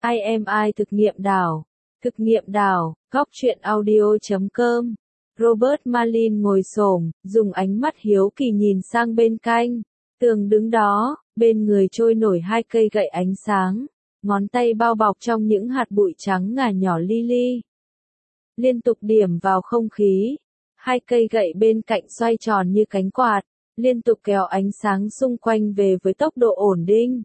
IMI thực nghiệm đảo, góc truyện audio.com. Robert Malin ngồi xổm, dùng ánh mắt hiếu kỳ nhìn sang bên cạnh. Tường đứng đó, bên người trôi nổi hai cây gậy ánh sáng, ngón tay bao bọc trong những hạt bụi trắng ngà nhỏ li li. Liên tục điểm vào không khí, hai cây gậy bên cạnh xoay tròn như cánh quạt, liên tục kéo ánh sáng xung quanh về với tốc độ ổn định.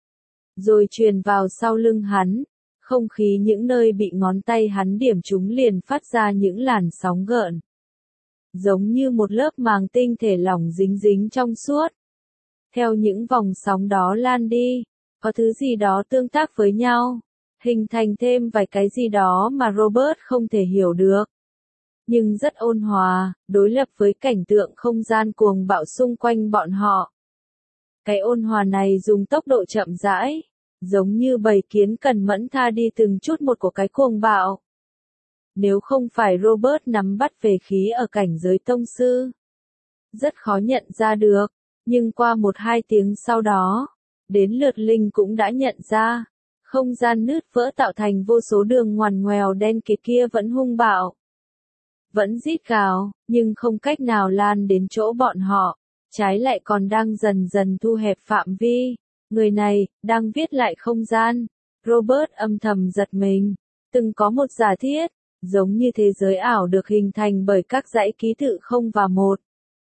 Rồi truyền vào sau lưng hắn, không khí những nơi bị ngón tay hắn điểm trúng liền phát ra những làn sóng gợn. Giống như một lớp màng tinh thể lỏng dính dính trong suốt. Theo những vòng sóng đó lan đi, có thứ gì đó tương tác với nhau, hình thành thêm vài cái gì đó mà Robert không thể hiểu được. Nhưng rất ôn hòa, đối lập với cảnh tượng không gian cuồng bạo xung quanh bọn họ. Cái ôn hòa này dùng tốc độ chậm rãi, giống như bầy kiến cần mẫn tha đi từng chút một của cái cuồng bạo. Nếu không phải Robert nắm bắt về khí ở cảnh giới tông sư, rất khó nhận ra được, nhưng qua 1-2 tiếng sau đó, đến lượt Linh cũng đã nhận ra, không gian nứt vỡ tạo thành vô số đường ngoằn ngoèo đen kịt kia vẫn hung bạo. Vẫn rít gào, nhưng không cách nào lan đến chỗ bọn họ, trái lại còn đang dần dần thu hẹp phạm vi. Người này, đang viết lại không gian. Robert âm thầm giật mình. Từng có một giả thiết, giống như thế giới ảo được hình thành bởi các dãy ký tự 0 và 1.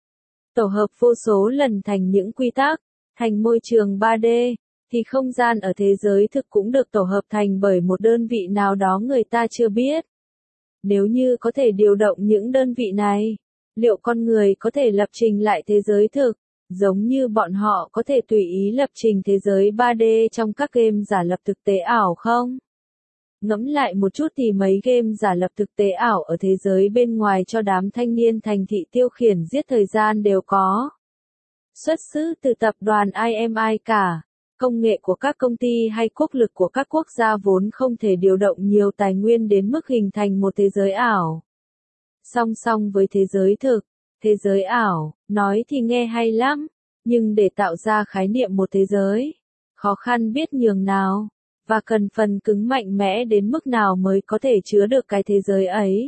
Tổ hợp vô số lần thành những quy tắc, thành môi trường 3D, thì không gian ở thế giới thực cũng được tổ hợp thành bởi một đơn vị nào đó người ta chưa biết. Nếu như có thể điều động những đơn vị này, liệu con người có thể lập trình lại thế giới thực, giống như bọn họ có thể tùy ý lập trình thế giới 3D trong các game giả lập thực tế ảo không? Ngẫm lại một chút thì mấy game giả lập thực tế ảo ở thế giới bên ngoài cho đám thanh niên thành thị tiêu khiển giết thời gian đều có xuất xứ từ tập đoàn IMI cả. Công nghệ của các công ty hay quốc lực của các quốc gia vốn không thể điều động nhiều tài nguyên đến mức hình thành một thế giới ảo. Song song với thế giới thực, thế giới ảo, nói thì nghe hay lắm, nhưng để tạo ra khái niệm một thế giới, khó khăn biết nhường nào, và cần phần cứng mạnh mẽ đến mức nào mới có thể chứa được cái thế giới ấy.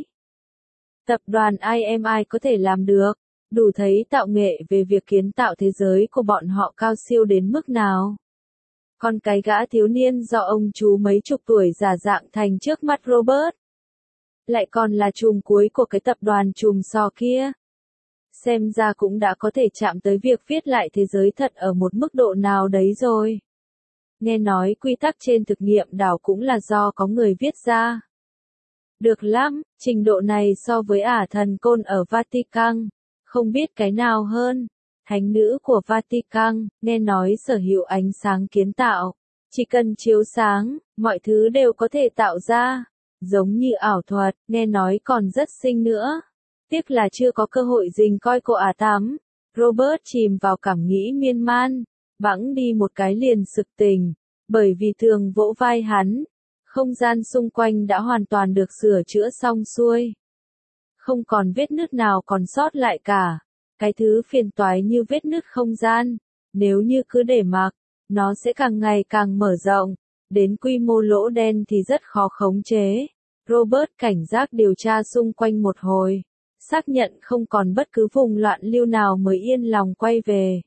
Tập đoàn IMI có thể làm được, đủ thấy tạo nghệ về việc kiến tạo thế giới của bọn họ cao siêu đến mức nào. Còn cái gã thiếu niên do ông chú mấy chục tuổi giả dạng thành trước mắt Robert, lại còn là chùm cuối của cái tập đoàn chùm sò kia. Xem ra cũng đã có thể chạm tới việc viết lại thế giới thật ở một mức độ nào đấy rồi. Nghe nói quy tắc trên thực nghiệm đảo cũng là do có người viết ra. Được lắm, trình độ này so với ả thần côn ở Vatican, không biết cái nào hơn. Thánh nữ của Vatican, nghe nói sở hữu ánh sáng kiến tạo. Chỉ cần chiếu sáng, mọi thứ đều có thể tạo ra. Giống như ảo thuật, nghe nói còn rất xinh nữa. Tiếc là chưa có cơ hội rình coi cô ả tắm. Robert chìm vào cảm nghĩ miên man, bẵng đi một cái liền sực tỉnh. Bởi vì thường vỗ vai hắn, không gian xung quanh đã hoàn toàn được sửa chữa xong xuôi. Không còn vết nứt nào còn sót lại cả. Cái thứ phiền toái như vết nứt không gian, nếu như cứ để mặc, nó sẽ càng ngày càng mở rộng, đến quy mô lỗ đen thì rất khó khống chế. Robert cảnh giác điều tra xung quanh một hồi, xác nhận không còn bất cứ vùng loạn lưu nào mới yên lòng quay về.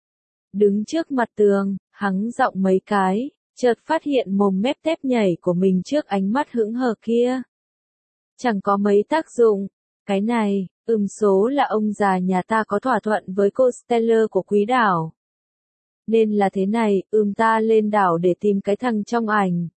Đứng trước mặt tường, hắng giọng mấy cái, chợt phát hiện mồm mép tép nhảy của mình trước ánh mắt hững hờ kia. Chẳng có mấy tác dụng, cái này, số là ông già nhà ta có thỏa thuận với cô Stellar của quý đảo. Nên là thế này, ta lên đảo để tìm cái thằng trong ảnh.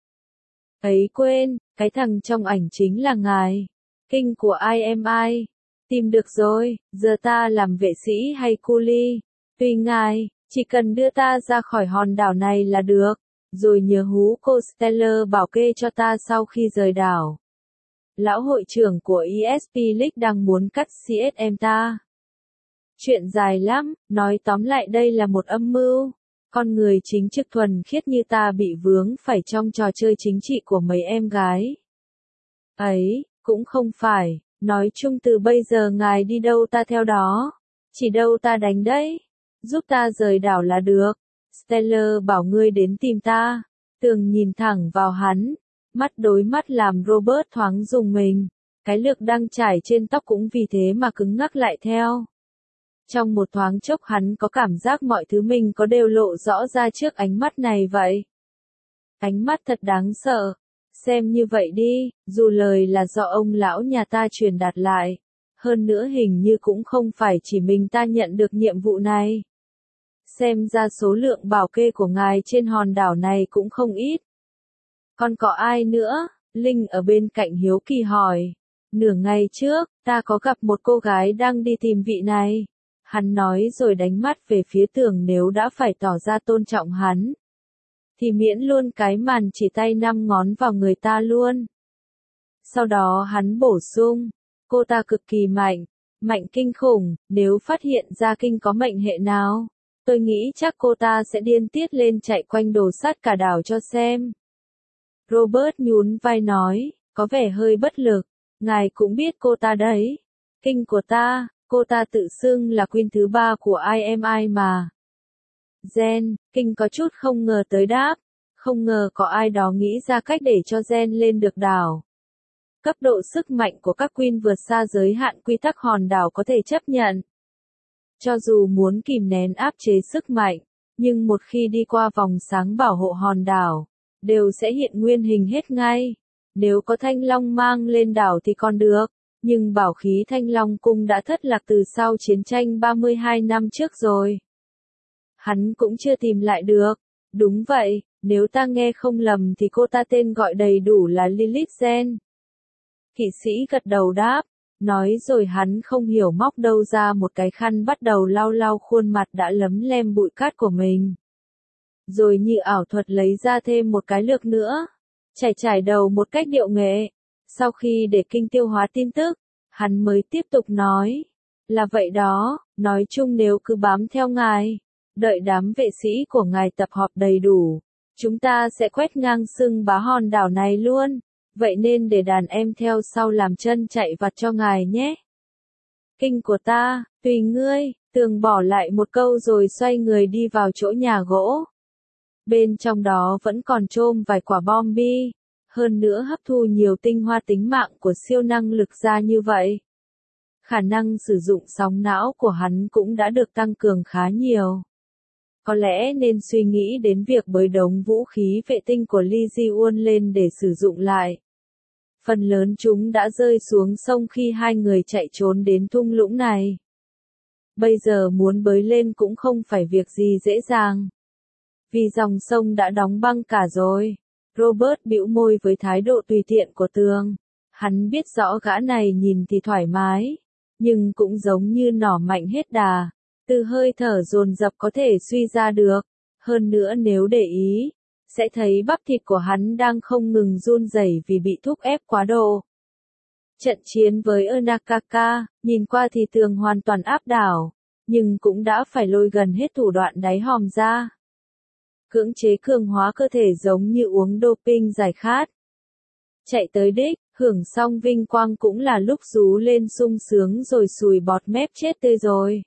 Ấy quên, cái thằng trong ảnh chính là ngài, King của IMI. Tìm được rồi, giờ ta làm vệ sĩ hay cu li, tùy ngài, chỉ cần đưa ta ra khỏi hòn đảo này là được, rồi nhờ hú cô Stellar bảo kê cho ta sau khi rời đảo. Lão hội trưởng của ESP League đang muốn cắt CSM ta. Chuyện dài lắm, nói tóm lại đây là một âm mưu. Con người chính trực thuần khiết như ta bị vướng phải trong trò chơi chính trị của mấy em gái. Ấy, cũng không phải, nói chung từ bây giờ ngài đi đâu ta theo đó. Chỉ đâu ta đánh đấy. Giúp ta rời đảo là được. Stellar bảo ngươi đến tìm ta. Tường nhìn thẳng vào hắn, mắt đối mắt làm Robert thoáng rùng mình. Cái lược đang trải trên tóc cũng vì thế mà cứng ngắc lại theo. Trong một thoáng chốc hắn có cảm giác mọi thứ mình có đều lộ rõ ra trước ánh mắt này vậy. Ánh mắt thật đáng sợ. Xem như vậy đi, dù lời là do ông lão nhà ta truyền đạt lại. Hơn nữa hình như cũng không phải chỉ mình ta nhận được nhiệm vụ này. Xem ra số lượng bảo kê của ngài trên hòn đảo này cũng không ít. Còn có ai nữa? Linh ở bên cạnh hiếu kỳ hỏi. Nửa ngày trước, ta có gặp một cô gái đang đi tìm vị này. Hắn nói rồi đánh mắt về phía Tường, nếu đã phải tỏ ra tôn trọng hắn, thì miễn luôn cái màn chỉ tay 5 ngón vào người ta luôn. Sau đó hắn bổ sung, cô ta cực kỳ mạnh, mạnh kinh khủng, nếu phát hiện ra Kinh có mệnh hệ nào, tôi nghĩ chắc cô ta sẽ điên tiết lên chạy quanh đồ sắt cả đảo cho xem. Robert nhún vai nói, có vẻ hơi bất lực, ngài cũng biết cô ta đấy. Kinh của ta, cô ta tự xưng là Queen thứ 3 của IMI mà. Jen, Kinh có chút không ngờ tới đáp, không ngờ có ai đó nghĩ ra cách để cho Jen lên được đảo. Cấp độ sức mạnh của các Queen vượt xa giới hạn quy tắc hòn đảo có thể chấp nhận. Cho dù muốn kìm nén áp chế sức mạnh, nhưng một khi đi qua vòng sáng bảo hộ hòn đảo, đều sẽ hiện nguyên hình hết ngay. Nếu có Thanh Long mang lên đảo thì còn được, nhưng bảo khí Thanh Long cung đã thất lạc từ sau chiến tranh 32 năm trước rồi. Hắn cũng chưa tìm lại được. Đúng vậy, nếu ta nghe không lầm thì cô ta tên gọi đầy đủ là Lilith Jen. Kỵ sĩ gật đầu đáp, nói rồi hắn không hiểu móc đâu ra một cái khăn bắt đầu lau lau khuôn mặt đã lấm lem bụi cát của mình. Rồi như ảo thuật lấy ra thêm một cái lược nữa, trải đầu một cách điệu nghệ. Sau khi để Kinh tiêu hóa tin tức, hắn mới tiếp tục nói, là vậy đó, nói chung nếu cứ bám theo ngài, đợi đám vệ sĩ của ngài tập hợp đầy đủ, chúng ta sẽ quét ngang xưng bá hòn đảo này luôn, vậy nên để đàn em theo sau làm chân chạy vặt cho ngài nhé. Kinh của ta, tùy ngươi. Tường bỏ lại một câu rồi xoay người đi vào chỗ nhà gỗ. Bên trong đó vẫn còn chôm vài quả bom bi, hơn nữa hấp thu nhiều tinh hoa tính mạng của siêu năng lực ra như vậy. Khả năng sử dụng sóng não của hắn cũng đã được tăng cường khá nhiều. Có lẽ nên suy nghĩ đến việc bới đống vũ khí vệ tinh của Lee Ji-won lên để sử dụng lại. Phần lớn chúng đã rơi xuống sông khi hai người chạy trốn đến thung lũng này. Bây giờ muốn bới lên cũng không phải việc gì dễ dàng. Vì dòng sông đã đóng băng cả rồi. Robert bĩu môi với thái độ tùy tiện của Tường. Hắn biết rõ gã này nhìn thì thoải mái, nhưng cũng giống như nỏ mạnh hết đà. Từ hơi thở dồn dập có thể suy ra được. Hơn nữa nếu để ý, sẽ thấy bắp thịt của hắn đang không ngừng run rẩy vì bị thúc ép quá độ. Trận chiến với Onakaka, nhìn qua thì Tường hoàn toàn áp đảo, nhưng cũng đã phải lôi gần hết thủ đoạn đáy hòm ra. Cưỡng chế cường hóa cơ thể giống như uống doping giải khát. Chạy tới đích, hưởng xong vinh quang cũng là lúc rú lên sung sướng rồi sùi bọt mép chết tươi rồi.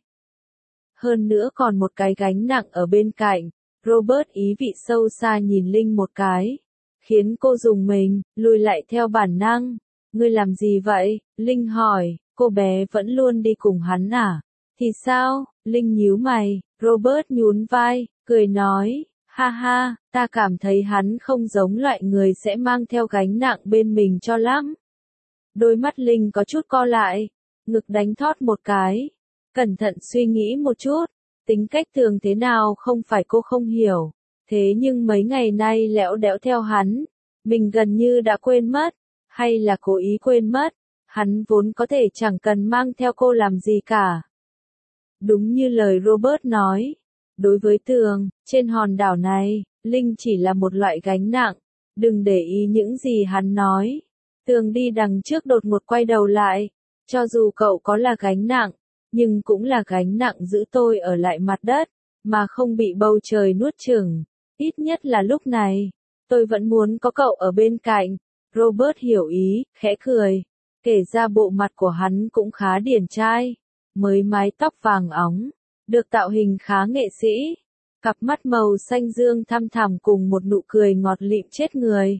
Hơn nữa còn một cái gánh nặng ở bên cạnh. Robert ý vị sâu xa nhìn Linh một cái, khiến cô rùng mình, lùi lại theo bản năng. Ngươi làm gì vậy? Linh hỏi, cô bé vẫn luôn đi cùng hắn à? Thì sao? Linh nhíu mày, Robert nhún vai, cười nói, ha ha, ta cảm thấy hắn không giống loại người sẽ mang theo gánh nặng bên mình cho lắm. Đôi mắt Linh có chút co lại, ngực đánh thót một cái, cẩn thận suy nghĩ một chút. Tính cách Tường thế nào không phải cô không hiểu, thế nhưng mấy ngày nay lẽo đẽo theo hắn, mình gần như đã quên mất, hay là cố ý quên mất, hắn vốn có thể chẳng cần mang theo cô làm gì cả. Đúng như lời Robert nói, đối với Tường, trên hòn đảo này, Linh chỉ là một loại gánh nặng, đừng để ý những gì hắn nói. Tường đi đằng trước đột ngột quay đầu lại, cho dù cậu có là gánh nặng, nhưng cũng là gánh nặng giữ tôi ở lại mặt đất, mà không bị bầu trời nuốt chửng. Ít nhất là lúc này, tôi vẫn muốn có cậu ở bên cạnh. Robert hiểu ý, khẽ cười. Kể ra bộ mặt của hắn cũng khá điển trai, mới mái tóc vàng óng, được tạo hình khá nghệ sĩ. Cặp mắt màu xanh dương thăm thẳm cùng một nụ cười ngọt lịm chết người.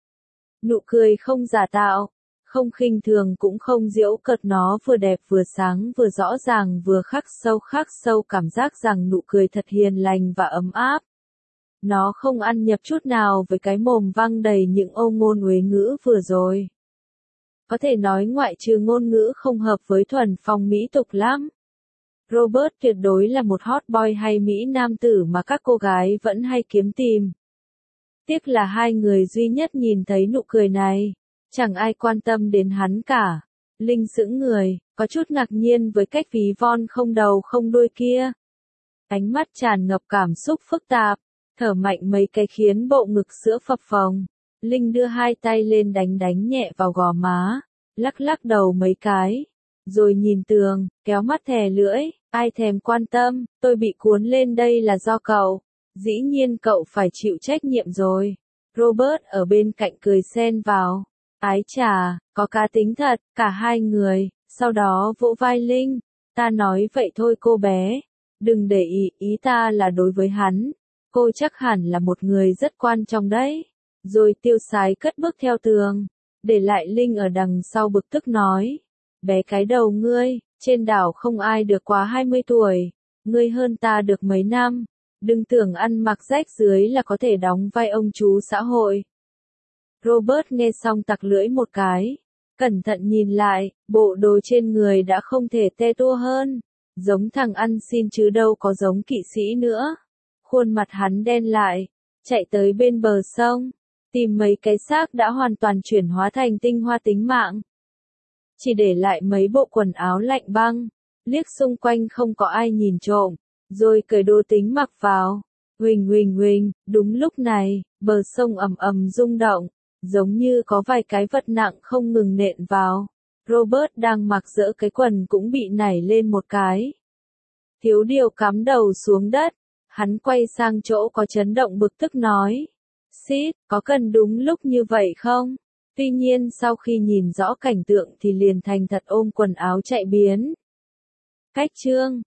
Nụ cười không giả tạo, không khinh thường cũng không giễu cợt, nó vừa đẹp vừa sáng vừa rõ ràng vừa khắc sâu cảm giác rằng nụ cười thật hiền lành và ấm áp. Nó không ăn nhập chút nào với cái mồm văng đầy những âu ngôn uế ngữ vừa rồi. Có thể nói ngoại trừ ngôn ngữ không hợp với thuần phong mỹ tục lắm. Robert tuyệt đối là một hot boy hay mỹ nam tử mà các cô gái vẫn hay kiếm tìm. Tiếc là hai người duy nhất nhìn thấy nụ cười này. Chẳng ai quan tâm đến hắn cả. Linh sững người, có chút ngạc nhiên với cách ví von không đầu không đuôi kia. Ánh mắt tràn ngập cảm xúc phức tạp, thở mạnh mấy cái khiến bộ ngực sữa phập phồng. Linh đưa hai tay lên đánh nhẹ vào gò má, lắc đầu mấy cái, rồi nhìn tường, kéo mắt thè lưỡi, ai thèm quan tâm, tôi bị cuốn lên đây là do cậu. Dĩ nhiên cậu phải chịu trách nhiệm rồi. Robert ở bên cạnh cười xen vào. Ái chà, có cá tính thật, cả hai người, sau đó vỗ vai Linh. Ta nói vậy thôi cô bé, đừng để ý ta là đối với hắn. Cô chắc hẳn là một người rất quan trọng đấy. Rồi tiêu sái cất bước theo tường, để lại Linh ở đằng sau bực tức nói. Bé cái đầu ngươi, trên đảo không ai được quá 20 tuổi, ngươi hơn ta được mấy năm. Đừng tưởng ăn mặc rách dưới là có thể đóng vai ông chú xã hội. Robert nghe xong tặc lưỡi một cái, cẩn thận nhìn lại, bộ đồ trên người đã không thể te tua hơn, giống thằng ăn xin chứ đâu có giống kỵ sĩ nữa. Khuôn mặt hắn đen lại, chạy tới bên bờ sông, tìm mấy cái xác đã hoàn toàn chuyển hóa thành tinh hoa tính mạng. Chỉ để lại mấy bộ quần áo lạnh băng, liếc xung quanh không có ai nhìn trộm, rồi cởi đồ tính mặc vào. Huỳnh, đúng lúc này, bờ sông ầm rung động, giống như có vài cái vật nặng không ngừng nện vào. Robert đang mặc dỡ cái quần cũng bị nảy lên một cái. Thiếu điều cắm đầu xuống đất, hắn quay sang chỗ có chấn động bực tức nói. Sid, có cần đúng lúc như vậy không? Tuy nhiên sau khi nhìn rõ cảnh tượng thì liền thành thật ôm quần áo chạy biến. Cách chương